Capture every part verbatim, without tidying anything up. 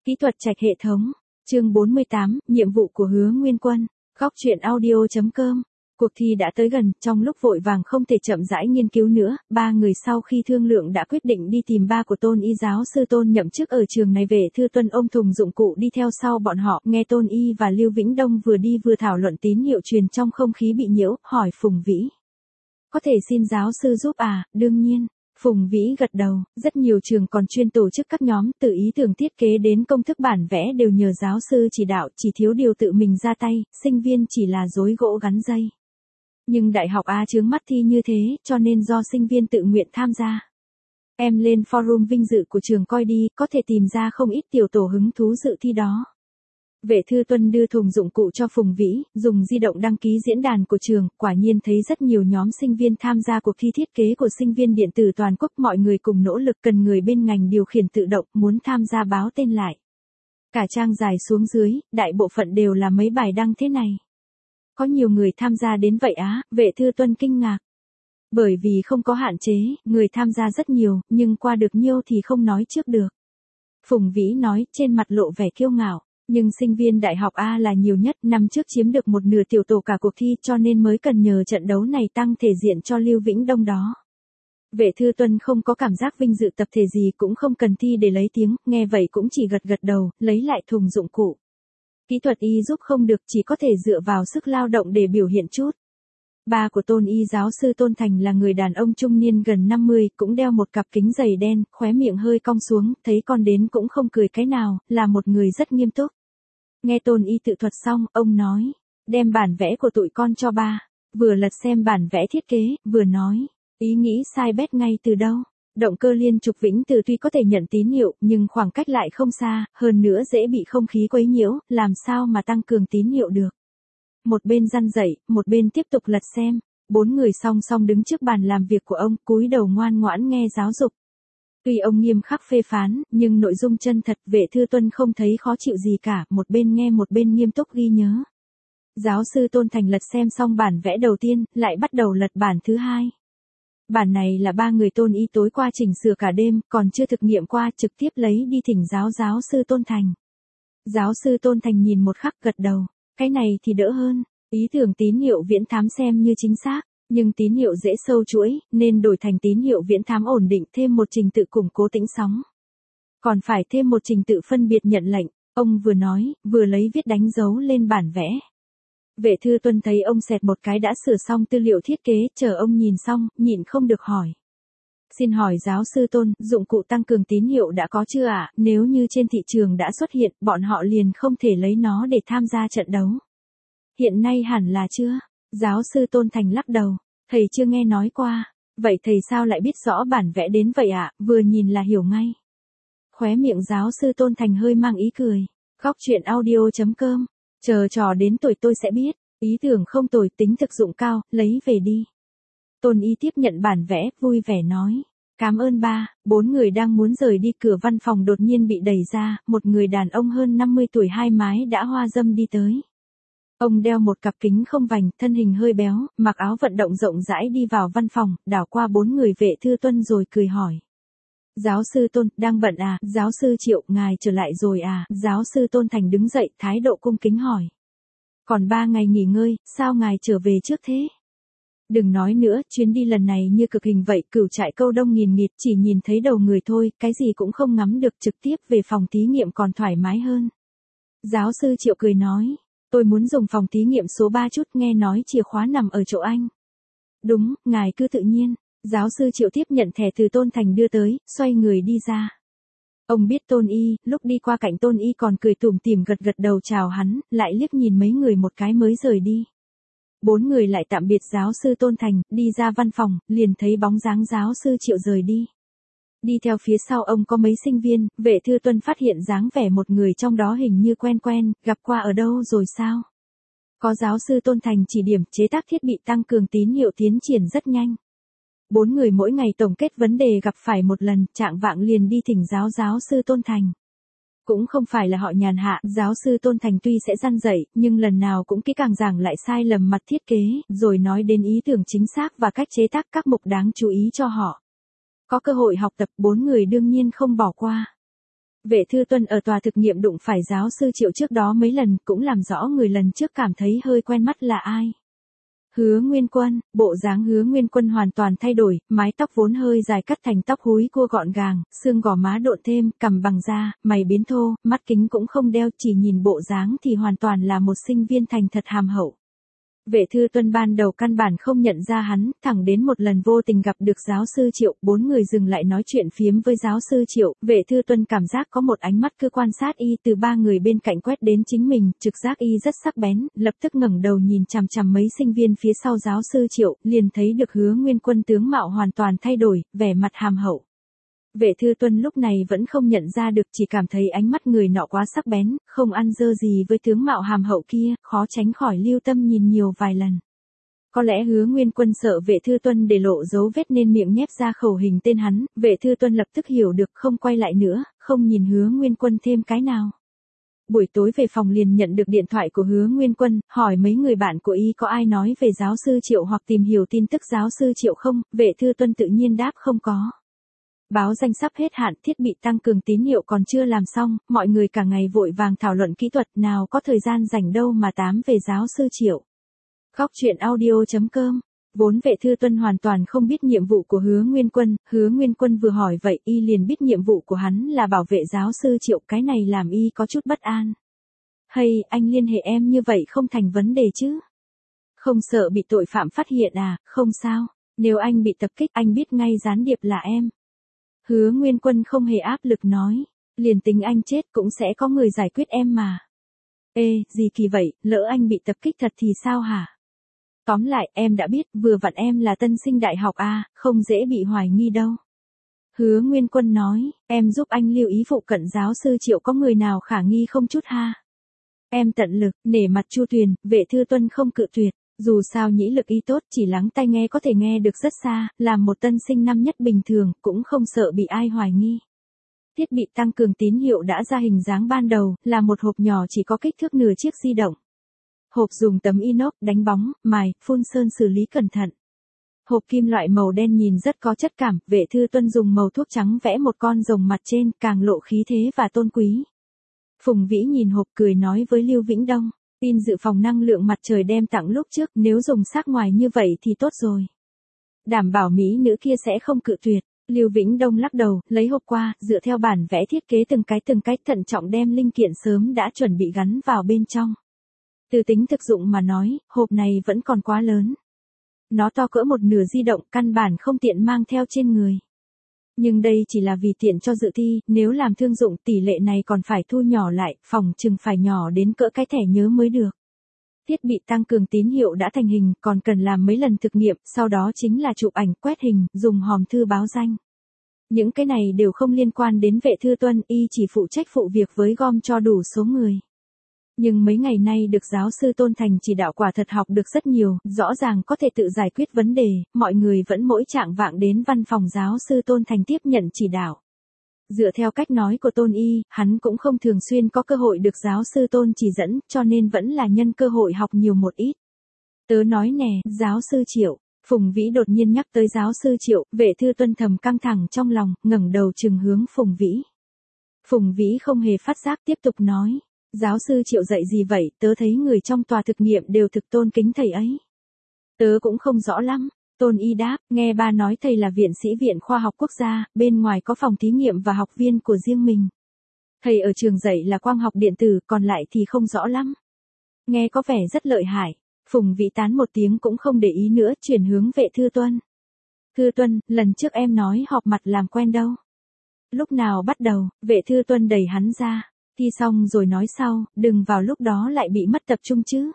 Kỹ thuật trạch hệ thống. Chương bốn mươi tám, nhiệm vụ của Hứa Nguyên Quân. Góc truyện audio chấm com. Cuộc thi đã tới gần, trong lúc vội vàng không thể chậm rãi nghiên cứu nữa, ba người sau khi thương lượng đã quyết định đi tìm ba của Tôn Y. Giáo sư Tôn nhậm chức ở trường này về Thư Tuân ôm thùng dụng cụ đi theo sau bọn họ, nghe Tôn Y và Lưu Vĩnh Đông vừa đi vừa thảo luận tín hiệu truyền trong không khí bị nhiễu, hỏi Phùng Vĩ. Có thể xin giáo sư giúp à, đương nhiên. Phùng Vĩ gật đầu, rất nhiều trường còn chuyên tổ chức các nhóm, từ ý tưởng thiết kế đến công thức bản vẽ đều nhờ giáo sư chỉ đạo, chỉ thiếu điều tự mình ra tay, sinh viên chỉ là rối gỗ gắn dây. Nhưng đại học A chướng mắt thi như thế, cho nên do sinh viên tự nguyện tham gia. Em lên forum vinh dự của trường coi đi, có thể tìm ra không ít tiểu tổ hứng thú dự thi đó. Vệ Thư Tuân đưa thùng dụng cụ cho Phùng Vĩ, dùng di động đăng ký diễn đàn của trường, quả nhiên thấy rất nhiều nhóm sinh viên tham gia cuộc thi thiết kế của sinh viên điện tử toàn quốc, mọi người cùng nỗ lực, cần người bên ngành điều khiển tự động, muốn tham gia báo tên lại. Cả trang dài xuống dưới, đại bộ phận đều là mấy bài đăng thế này. Có nhiều người tham gia đến vậy á, Vệ Thư Tuân kinh ngạc. Bởi vì không có hạn chế, người tham gia rất nhiều, nhưng qua được nhiêu thì không nói trước được. Phùng Vĩ nói, trên mặt lộ vẻ kiêu ngạo. Nhưng sinh viên đại học A là nhiều nhất, năm trước chiếm được một nửa tiểu tổ cả cuộc thi, cho nên mới cần nhờ trận đấu này tăng thể diện cho Lưu Vĩnh Đông đó. Vệ Thư Tuân không có cảm giác vinh dự tập thể gì, cũng không cần thi để lấy tiếng, nghe vậy cũng chỉ gật gật đầu, lấy lại thùng dụng cụ. Kỹ thuật y giúp không được, chỉ có thể dựa vào sức lao động để biểu hiện chút. Ba của Tôn Y. Giáo sư Tôn Thành là người đàn ông trung niên gần năm mươi, cũng đeo một cặp kính dày đen, khóe miệng hơi cong xuống, thấy con đến cũng không cười cái nào, là một người rất nghiêm túc. Nghe Tôn Y tự thuật xong, ông nói, đem bản vẽ của tụi con cho ba, vừa lật xem bản vẽ thiết kế, vừa nói, ý nghĩ sai bét ngay từ đâu. Động cơ liên trục vĩnh từ tuy có thể nhận tín hiệu, nhưng khoảng cách lại không xa, hơn nữa dễ bị không khí quấy nhiễu, làm sao mà tăng cường tín hiệu được. Một bên răn dậy, một bên tiếp tục lật xem, bốn người song song đứng trước bàn làm việc của ông, cúi đầu ngoan ngoãn nghe giáo dục. Tuy ông nghiêm khắc phê phán, nhưng nội dung chân thật, Vệ Thư Tuân không thấy khó chịu gì cả, một bên nghe một bên nghiêm túc ghi nhớ. Giáo sư Tôn Thành lật xem xong bản vẽ đầu tiên, lại bắt đầu lật bản thứ hai. Bản này là ba người Tôn Y tối qua chỉnh sửa cả đêm, còn chưa thực nghiệm qua, trực tiếp lấy đi thỉnh giáo giáo sư Tôn Thành. Giáo sư Tôn Thành nhìn một khắc gật đầu, cái này thì đỡ hơn, ý tưởng tín hiệu viễn thám xem như chính xác. Nhưng tín hiệu dễ sâu chuỗi, nên đổi thành tín hiệu viễn thám ổn định, thêm một trình tự củng cố tĩnh sóng. Còn phải thêm một trình tự phân biệt nhận lệnh, ông vừa nói, vừa lấy viết đánh dấu lên bản vẽ. Vệ Thư Tuân thấy ông xẹt một cái đã sửa xong tư liệu thiết kế, chờ ông nhìn xong, nhịn không được hỏi. Xin hỏi giáo sư Tôn, dụng cụ tăng cường tín hiệu đã có chưa ạ? À? Nếu như trên thị trường đã xuất hiện, bọn họ liền không thể lấy nó để tham gia trận đấu. Hiện nay hẳn là chưa? Giáo sư Tôn Thành lắc đầu, thầy chưa nghe nói qua, vậy thầy sao lại biết rõ bản vẽ đến vậy ạ, à? Vừa nhìn là hiểu ngay. Khóe miệng giáo sư Tôn Thành hơi mang ý cười, góc truyện audio chấm com, chờ trò đến tuổi tôi sẽ biết, ý tưởng không tồi, tính thực dụng cao, lấy về đi. Tôn Y tiếp nhận bản vẽ, vui vẻ nói, cảm ơn ba. Bốn người đang muốn rời đi, cửa văn phòng đột nhiên bị đẩy ra, một người đàn ông hơn năm mươi tuổi hai mái đã hoa dâm đi tới. Ông đeo một cặp kính không vành, thân hình hơi béo, mặc áo vận động rộng rãi đi vào văn phòng, đảo qua bốn người Vệ Thư Tuân rồi cười hỏi. Giáo sư Tôn, đang bận à? Giáo sư Triệu, ngài trở lại rồi à? Giáo sư Tôn Thành đứng dậy, thái độ cung kính hỏi. Còn ba ngày nghỉ ngơi, sao ngài trở về trước thế? Đừng nói nữa, chuyến đi lần này như cực hình vậy, Cửu Trại Câu Đông nghìn nghịt, chỉ nhìn thấy đầu người thôi, cái gì cũng không ngắm được, trực tiếp về phòng thí nghiệm còn thoải mái hơn. Giáo sư Triệu cười nói. Tôi muốn dùng phòng thí nghiệm số ba chút, nghe nói chìa khóa nằm ở chỗ anh. Đúng, ngài cứ tự nhiên. Giáo sư Triệu tiếp nhận thẻ từ Tôn Thành đưa tới, xoay người đi ra. Ông biết Tôn Y, lúc đi qua cạnh Tôn Y còn cười tủm tỉm gật gật đầu chào hắn, lại liếc nhìn mấy người một cái mới rời đi. Bốn người lại tạm biệt giáo sư Tôn Thành, đi ra văn phòng, liền thấy bóng dáng giáo sư Triệu rời đi. Đi theo phía sau ông có mấy sinh viên, Vệ Thư Tuân phát hiện dáng vẻ một người trong đó hình như quen quen, gặp qua ở đâu rồi sao? Có giáo sư Tôn Thành chỉ điểm, chế tác thiết bị tăng cường tín hiệu tiến triển rất nhanh. Bốn người mỗi ngày tổng kết vấn đề gặp phải một lần, trạng vạng liền đi thỉnh giáo giáo sư Tôn Thành. Cũng không phải là họ nhàn hạ, giáo sư Tôn Thành tuy sẽ răn dạy, nhưng lần nào cũng kỹ càng giảng lại sai lầm mặt thiết kế, rồi nói đến ý tưởng chính xác và cách chế tác các mục đáng chú ý cho họ. Có cơ hội học tập, bốn người đương nhiên không bỏ qua. Vệ Thư Tuân ở tòa thực nghiệm đụng phải giáo sư Triệu trước đó mấy lần, cũng làm rõ người lần trước cảm thấy hơi quen mắt là ai. Hứa Nguyên Quân. Bộ dáng Hứa Nguyên Quân hoàn toàn thay đổi, mái tóc vốn hơi dài cắt thành tóc húi cua gọn gàng, xương gò má độn thêm, cằm bằng da, mày biến thô, mắt kính cũng không đeo, chỉ nhìn bộ dáng thì hoàn toàn là một sinh viên thành thật hàm hậu. Vệ Thư Tuân ban đầu căn bản không nhận ra hắn, thẳng đến một lần vô tình gặp được giáo sư Triệu, bốn người dừng lại nói chuyện phiếm với giáo sư Triệu, Vệ Thư Tuân cảm giác có một ánh mắt cứ quan sát y từ ba người bên cạnh quét đến chính mình, trực giác y rất sắc bén, lập tức ngẩng đầu nhìn chằm chằm mấy sinh viên phía sau giáo sư Triệu, liền thấy được Hứa Nguyên Quân tướng mạo hoàn toàn thay đổi, vẻ mặt hàm hậu. Vệ Thư Tuân lúc này vẫn không nhận ra được, chỉ cảm thấy ánh mắt người nọ quá sắc bén, không ăn dơ gì với tướng mạo hàm hậu kia, khó tránh khỏi lưu tâm nhìn nhiều vài lần. Có lẽ Hứa Nguyên Quân sợ Vệ Thư Tuân để lộ dấu vết nên miệng nhép ra khẩu hình tên hắn, Vệ Thư Tuân lập tức hiểu được, không quay lại nữa, không nhìn Hứa Nguyên Quân thêm cái nào. Buổi tối về phòng liền nhận được điện thoại của Hứa Nguyên Quân, hỏi mấy người bạn của y có ai nói về giáo sư Triệu hoặc tìm hiểu tin tức giáo sư Triệu không, Vệ Thư Tuân tự nhiên đáp không có. Báo danh sắp hết hạn, thiết bị tăng cường tín hiệu còn chưa làm xong, mọi người cả ngày vội vàng thảo luận kỹ thuật, nào có thời gian rảnh đâu mà tám về giáo sư Triệu. Góc truyện audio chấm com. Vốn Vệ Thư Tuân hoàn toàn không biết nhiệm vụ của Hứa Nguyên Quân, Hứa Nguyên Quân vừa hỏi vậy y liền biết nhiệm vụ của hắn là bảo vệ giáo sư Triệu, cái này làm y có chút bất an. Hay, anh liên hệ em như vậy không thành vấn đề chứ? Không sợ bị tội phạm phát hiện à? Không sao, nếu anh bị tập kích anh biết ngay gián điệp là em. Hứa Nguyên Quân không hề áp lực nói, liền tính anh chết cũng sẽ có người giải quyết em mà. Ê, gì kỳ vậy, lỡ anh bị tập kích thật thì sao hả? Tóm lại, em đã biết, vừa vặn em là tân sinh đại học A, không dễ bị hoài nghi đâu. Hứa Nguyên Quân nói, em giúp anh lưu ý phụ cận giáo sư Triệu có người nào khả nghi không chút ha. Em tận lực, nể mặt Chu Tuyền, Vệ Thư Tuân không cự tuyệt. Dù sao nhĩ lực y tốt, chỉ lắng tai nghe có thể nghe được rất xa, làm một tân sinh năm nhất bình thường, cũng không sợ bị ai hoài nghi. Thiết bị tăng cường tín hiệu đã ra hình dáng ban đầu, là một hộp nhỏ chỉ có kích thước nửa chiếc di động. Hộp dùng tấm inox, đánh bóng, mài, phun sơn xử lý cẩn thận. Hộp kim loại màu đen nhìn rất có chất cảm, Vệ Thư Tuân dùng màu thuốc trắng vẽ một con rồng mặt trên, càng lộ khí thế và tôn quý. Phùng Vĩ nhìn hộp cười nói với Lưu Vĩnh Đông. Pin dự phòng năng lượng mặt trời đem tặng lúc trước, nếu dùng xác ngoài như vậy thì tốt rồi. Đảm bảo mỹ nữ kia sẽ không cự tuyệt. Lưu Vĩnh Đông lắc đầu, lấy hộp qua, dựa theo bản vẽ thiết kế từng cái từng cái thận trọng đem linh kiện sớm đã chuẩn bị gắn vào bên trong. Từ tính thực dụng mà nói, hộp này vẫn còn quá lớn. Nó to cỡ một nửa di động, căn bản không tiện mang theo trên người. Nhưng đây chỉ là vì tiện cho dự thi, nếu làm thương dụng tỷ lệ này còn phải thu nhỏ lại, phòng chừng phải nhỏ đến cỡ cái thẻ nhớ mới được. Thiết bị tăng cường tín hiệu đã thành hình, còn cần làm mấy lần thực nghiệm, sau đó chính là chụp ảnh, quét hình, dùng hòm thư báo danh. Những cái này đều không liên quan đến Vệ Thư Tuân, y chỉ phụ trách phụ việc với gom cho đủ số người. Nhưng mấy ngày nay được giáo sư Tôn Thành chỉ đạo quả thật học được rất nhiều, rõ ràng có thể tự giải quyết vấn đề, mọi người vẫn mỗi trạng vạng đến văn phòng giáo sư Tôn Thành tiếp nhận chỉ đạo. Dựa theo cách nói của Tôn Y, hắn cũng không thường xuyên có cơ hội được giáo sư Tôn chỉ dẫn, cho nên vẫn là nhân cơ hội học nhiều một ít. Tớ nói nè, giáo sư Triệu, Phùng Vĩ đột nhiên nhắc tới giáo sư Triệu, Vệ Thư Tuân thầm căng thẳng trong lòng, ngẩng đầu trừng hướng Phùng Vĩ. Phùng Vĩ không hề phát giác tiếp tục nói. Giáo sư Triệu dạy gì vậy, tớ thấy người trong tòa thực nghiệm đều thực tôn kính thầy ấy. Tớ cũng không rõ lắm. Tôn Y đáp, nghe ba nói thầy là viện sĩ Viện Khoa học Quốc gia, bên ngoài có phòng thí nghiệm và học viên của riêng mình. Thầy ở trường dạy là quang học điện tử, còn lại thì không rõ lắm. Nghe có vẻ rất lợi hại. Phùng Vĩ tán một tiếng cũng không để ý nữa, chuyển hướng Vệ Thư Tuân. Thư Tuân, lần trước em nói họp mặt làm quen đâu. Lúc nào bắt đầu, Vệ Thư Tuân đẩy hắn ra. Thi xong rồi nói sau, đừng vào lúc đó lại bị mất tập trung chứ.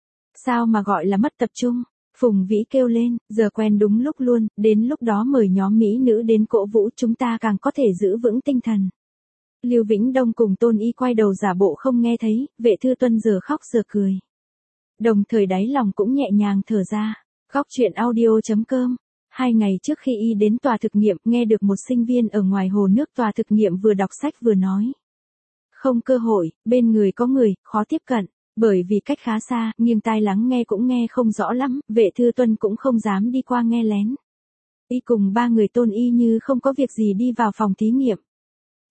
Sao mà gọi là mất tập trung? Phùng Vĩ kêu lên, giờ quen đúng lúc luôn, đến lúc đó mời nhóm mỹ nữ đến cổ vũ chúng ta càng có thể giữ vững tinh thần. Lưu Vĩnh Đông cùng Tôn Y quay đầu giả bộ không nghe thấy, Vệ Thư Tuân giờ khóc giờ cười. Đồng thời đáy lòng cũng nhẹ nhàng thở ra. Góc truyện audio chấm com. Hai ngày trước khi y đến tòa thực nghiệm, nghe được một sinh viên ở ngoài hồ nước tòa thực nghiệm vừa đọc sách vừa nói. Không cơ hội, bên người có người, khó tiếp cận. Bởi vì cách khá xa, nghiêng tai lắng nghe cũng nghe không rõ lắm, Vệ Thư Tuân cũng không dám đi qua nghe lén. Y cùng ba người Tôn Y như không có việc gì đi vào phòng thí nghiệm.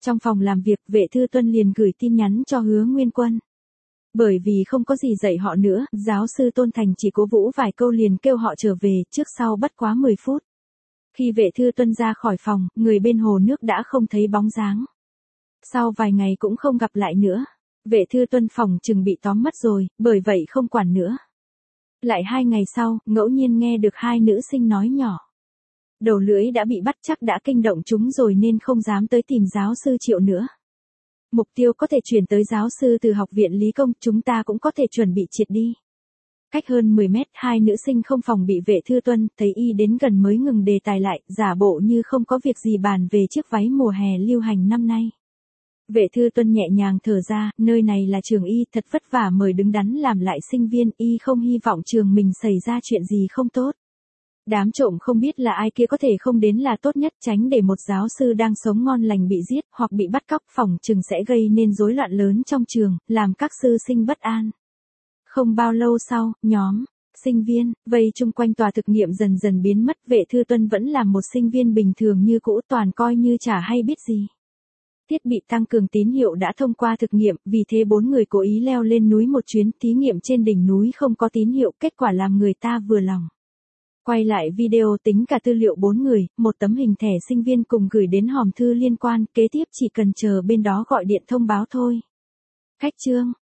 Trong phòng làm việc, Vệ Thư Tuân liền gửi tin nhắn cho Hứa Nguyên Quân. Bởi vì không có gì dạy họ nữa, giáo sư Tôn Thành chỉ cố vũ vài câu liền kêu họ trở về, trước sau bất quá mười phút. Khi Vệ Thư Tuân ra khỏi phòng, người bên hồ nước đã không thấy bóng dáng. Sau vài ngày cũng không gặp lại nữa. Vệ Thư Tuân phòng chừng bị tóm mất rồi, bởi vậy không quản nữa. Lại hai ngày sau, ngẫu nhiên nghe được hai nữ sinh nói nhỏ. Đầu lưỡi đã bị bắt chắc đã kinh động chúng rồi nên không dám tới tìm giáo sư Triệu nữa. Mục tiêu có thể chuyển tới giáo sư từ học viện Lý Công, chúng ta cũng có thể chuẩn bị triệt đi. Cách hơn mười mét, hai nữ sinh không phòng bị Vệ Thư Tuân, thấy y đến gần mới ngừng đề tài lại, giả bộ như không có việc gì bàn về chiếc váy mùa hè lưu hành năm nay. Vệ Thư Tuân nhẹ nhàng thở ra, nơi này là trường y, thật vất vả mời đứng đắn làm lại sinh viên, y không hy vọng trường mình xảy ra chuyện gì không tốt. Đám trộm không biết là ai kia có thể không đến là tốt nhất, tránh để một giáo sư đang sống ngon lành bị giết hoặc bị bắt cóc, phòng chừng sẽ gây nên rối loạn lớn trong trường, làm các sư sinh bất an. Không bao lâu sau, nhóm sinh viên vây chung quanh tòa thực nghiệm dần dần biến mất, Vệ Thư Tuân vẫn là một sinh viên bình thường như cũ, toàn coi như chả hay biết gì. Thiết bị tăng cường tín hiệu đã thông qua thực nghiệm, vì thế bốn người cố ý leo lên núi một chuyến, thí nghiệm trên đỉnh núi không có tín hiệu, kết quả làm người ta vừa lòng. Quay lại video tính cả tư liệu bốn người, một tấm hình thẻ sinh viên cùng gửi đến hòm thư liên quan, kế tiếp chỉ cần chờ bên đó gọi điện thông báo thôi. Khách chương